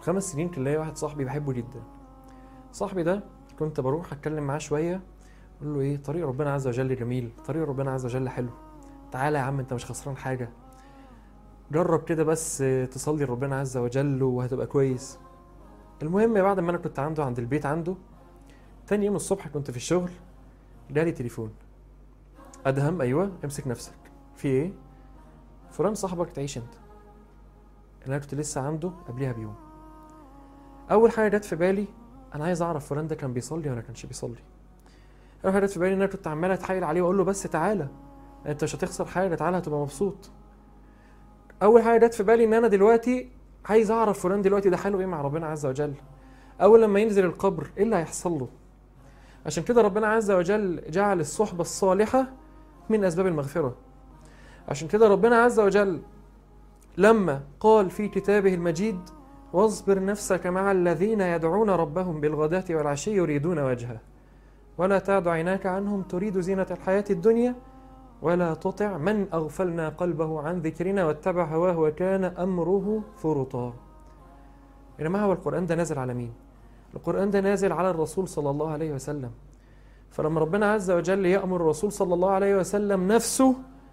5 سنين كان ليا واحد صاحبي بحبه جدا. صاحبي ده كنت بروح اتكلم معاه شويه، اقول له ايه، طريق ربنا عز وجل جميل، طريق ربنا عز وجل حلو، تعالى يا عم انت مش خسران حاجه، جرب كده بس تصلي ربنا عز وجل وهتبقى كويس. المهم بعد ما انا كنت عنده عند البيت عنده، تاني يوم الصبح كنت في الشغل، جالي تليفون. ادهم، ايوه، امسك نفسك، في ايه؟ فلان صاحبك تعيش انت، اللي انا كنت لسه عنده قبلها بيوم. اول حاجه جت في بالي، انا عايز اعرف فلان ده كان بيصلي ولا كانش بيصلي. اول حاجه جت في بالي ان انا كنت عمال اتحايل عليه واقول له بس تعالى، انت مش هتخسر حاجه، تعالى هتبقى مبسوط. اول حاجه جت في بالي ان انا دلوقتي عايز اعرف فلان دلوقتي ده حاله ايه مع ربنا عز وجل، اول لما ينزل القبر ايه اللي هيحصل له. عشان كده ربنا عز وجل جعل الصحبه الصالحه من اسباب المغفره. عشان كده ربنا عز وجل لما قال في كتابه المجيد واصبر نفسك مع الذين يدعون ربهم بالغداة والعشي يريدون وجهه ولا تعد عيناك عنهم تريد زينة الحياة الدنيا ولا تطع من أغفلنا قلبه عن ذكرنا واتبع هواه وكان أمره فرطا. يا جماعة، هو القرآن ده نازل على مين؟ القرآن ده نازل على الرسول صلى الله عليه وسلم. فلما ربنا عز وجل يأمر الرسول صلى الله عليه وسلم نفسه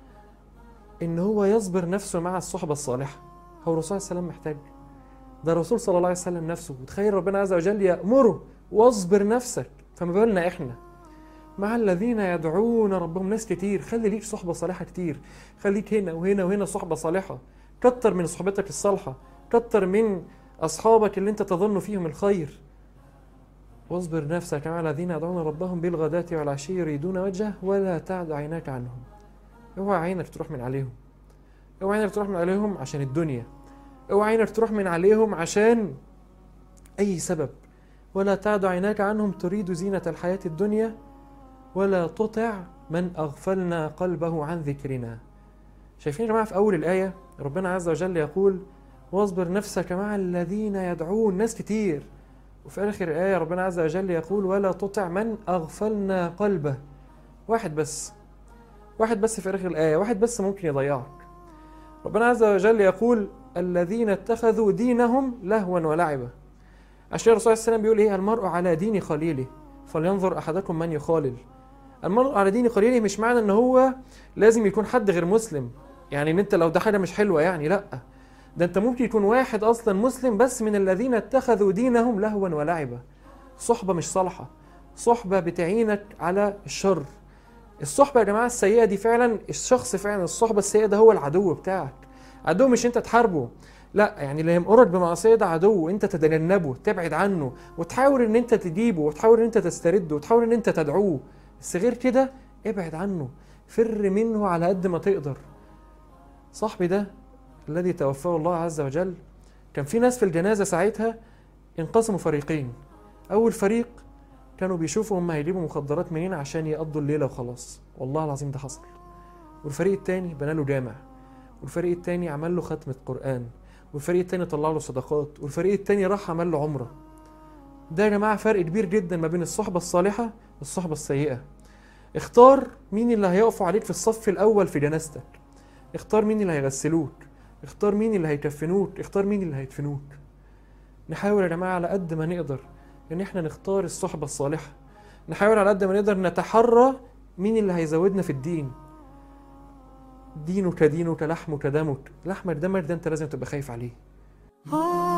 إن هو يصبر نفسه مع الصحبة الصالحة، هو الرسول صلى الله عليه وسلم محتاج؟ ده الرسول صلى الله عليه وسلم نفسه. وتخيل ربنا عز وجل يأمره واصبر نفسك، فما بالنا إحنا مع الذين يدعون ربهم. ناس كتير، خلي ليك صحبة صالحة كتير، خليك هنا وهنا وهنا صحبة صالحة، كتر من صحبتك الصالحة، كتر من أصحابك اللي أنت تظن فيهم الخير. واصبر نفسك مع الذين يدعون ربهم بالغداة والعشي يريدون وجهه ولا تعد عيناك عنهم. اوعى عينك تروح من عليهم، اوعى عينك تروح من عليهم عشان الدنيا، اوعى عينك تروح من عليهم عشان أي سبب. ولا تعد عيناك عنهم تريد زينة الحياة الدنيا ولا تطع من أغفلنا قلبه عن ذكرنا. شايفين يا جماعة في أول الآية ربنا عز وجل يقول واصبر نفسك مع الذين يدعون، ناس كتير. وفي آخر الآية ربنا عز وجل يقول ولا تطع من أغفلنا قلبه. واحد بس في آخر الآية، واحد بس ممكن يضيعك. ربنا عز وجل يقول الذين اتخذوا دينهم لهوا ولعبا. عشان الرسول صلى الله عليه وسلم بيقول ايه، المرء على دين خليله فلينظر أحدكم من يخالل. المرء على دين خليله مش معنى ان هو لازم يكون حد غير مسلم، يعني ان انت لو ده حاجة مش حلوة يعني، لا، ده انت ممكن يكون واحد اصلا مسلم بس من الذين اتخذوا دينهم لهوا ولعبا. صحبة مش صالحة، صحبة بتعينك على الشر. الصحبة يا جماعة السيئة دي فعلا، الشخص فعلا الصحبة السيئة ده هو العدو بتاعك. عدو مش انت تحاربه، لا، يعني اللي يمقرك بمعصية ده عدو، انت تتجنبه، تبعد عنه، وتحاول ان انت تجيبه، وتحاول ان انت تسترده، وتحاول ان انت تدعوه، بس غير كده ابعد عنه، فر منه على قد ما تقدر. صاحبي ده الذي توفاه الله عز وجل، كان في ناس في الجنازة ساعتها انقسموا فريقين. اول فريق كانوا بيشوفوا هم هيجيبوا مخدرات منين عشان يقضوا الليلة وخلاص، والله العظيم ده حصل. والفريق التاني بنى له جامع، والفريق التاني عمل له ختمة قرآن، والفريق التاني طلع له صدقات، والفريق التاني راح عمل له عمرة. ده يا جماعة فرق كبير جدا ما بين الصحبة الصالحة والصحبة السيئة. اختار مين اللي هيقفوا عليك في الصف الأول في جنازتك، اختار مين اللي هيغسلوك، اختار مين اللي هيكفنوك، اختار مين اللي هيدفنوك. نحاول يا جماعة على قد ما نقدر ان احنا نختار الصحبة الصالحة، نحاول على قد ما نقدر نتحرى مين اللي هيزودنا في الدين. دينك دينك لحمك دمك، لحمك دمك ده انت لازم تبقى خايف عليه.